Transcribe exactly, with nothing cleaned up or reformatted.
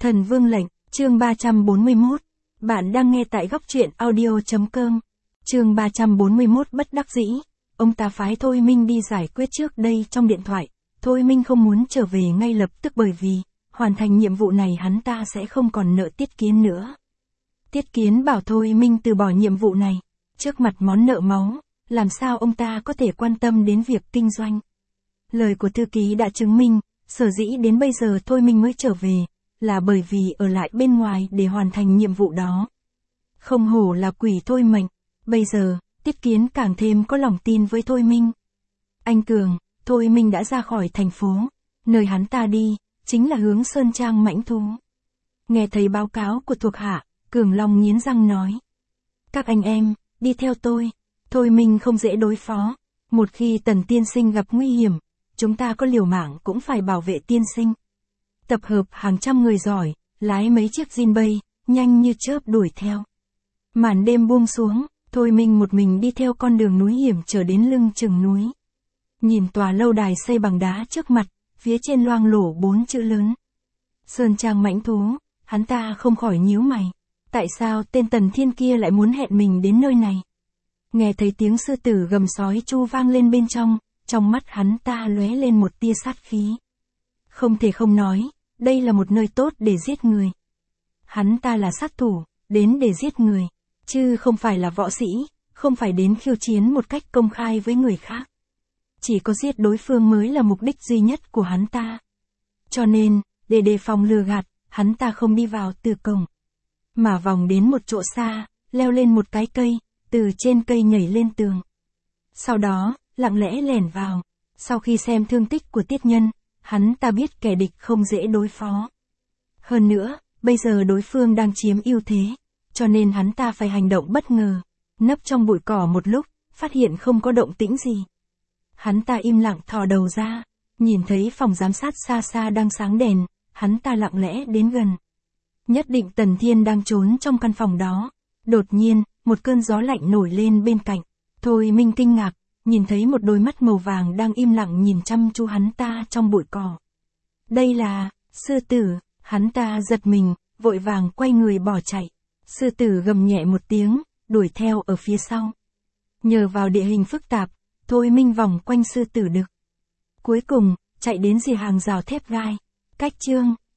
Thần Vương lệnh, chương ba trăm bốn mươi mốt. Bạn đang nghe tại góc truyện audio.com. Chương ba trăm bốn mươi mốt bất đắc dĩ. Ông ta phái Thôi Minh đi giải quyết trước đây trong điện thoại. Thôi Minh không muốn trở về ngay lập tức bởi vì, hoàn thành nhiệm vụ này hắn ta sẽ không còn nợ Tiết Kiến nữa. Tiết Kiến bảo Thôi Minh từ bỏ nhiệm vụ này. Trước mặt món nợ máu, làm sao ông ta có thể quan tâm đến việc kinh doanh. Lời của thư ký đã chứng minh, sở dĩ đến bây giờ Thôi Minh mới trở về, là bởi vì ở lại bên ngoài để hoàn thành nhiệm vụ đó. Không hổ là quỷ thôi mệnh, bây giờ, Tiết Kiến càng thêm có lòng tin với Thôi Minh. Anh Cường, Thôi Minh đã ra khỏi thành phố, nơi hắn ta đi, chính là hướng Sơn Trang mãnh thú. Nghe thấy báo cáo của thuộc hạ, Cường Long nghiến răng nói. Các anh em, đi theo tôi, Thôi Minh không dễ đối phó, một khi Tần tiên sinh gặp nguy hiểm, chúng ta có liều mạng cũng phải bảo vệ tiên sinh. Tập hợp hàng trăm người giỏi, lái mấy chiếc Jin bay, nhanh như chớp đuổi theo. Màn đêm buông xuống, Thôi Minh một mình đi theo con đường núi hiểm trở đến lưng chừng núi. Nhìn tòa lâu đài xây bằng đá trước mặt, phía trên loang lổ bốn chữ lớn. Sơn Trang mãnh thú, hắn ta không khỏi nhíu mày. Tại sao tên Tần Thiên kia lại muốn hẹn mình đến nơi này? Nghe thấy tiếng sư tử gầm sói chu vang lên bên trong, trong mắt hắn ta lóe lên một tia sát khí. Không thể không nói, đây là một nơi tốt để giết người. Hắn ta là sát thủ, đến để giết người, chứ không phải là võ sĩ, không phải đến khiêu chiến một cách công khai với người khác. Chỉ có giết đối phương mới là mục đích duy nhất của hắn ta. Cho nên, để đề phòng lừa gạt, hắn ta không đi vào từ cổng, mà vòng đến một chỗ xa, leo lên một cái cây, từ trên cây nhảy lên tường. Sau đó, lặng lẽ lẻn vào. Sau khi xem thương tích của Tiết Nhân, hắn ta biết kẻ địch không dễ đối phó. Hơn nữa, bây giờ đối phương đang chiếm ưu thế, cho nên hắn ta phải hành động bất ngờ. Nấp trong bụi cỏ một lúc, phát hiện không có động tĩnh gì. Hắn ta im lặng thò đầu ra, nhìn thấy phòng giám sát xa xa đang sáng đèn, hắn ta lặng lẽ đến gần. Nhất định Tần Thiên đang trốn trong căn phòng đó. Đột nhiên, một cơn gió lạnh nổi lên bên cạnh. Thôi Minh kinh ngạc, nhìn thấy một đôi mắt màu vàng đang im lặng nhìn chăm chú hắn ta trong bụi cỏ. Đây là, sư tử, hắn ta giật mình, vội vàng quay người bỏ chạy. Sư tử gầm nhẹ một tiếng, đuổi theo ở phía sau. Nhờ vào địa hình phức tạp, Thôi Minh vòng quanh sư tử đực. Cuối cùng, chạy đến rìa hàng rào thép gai. Cách chương,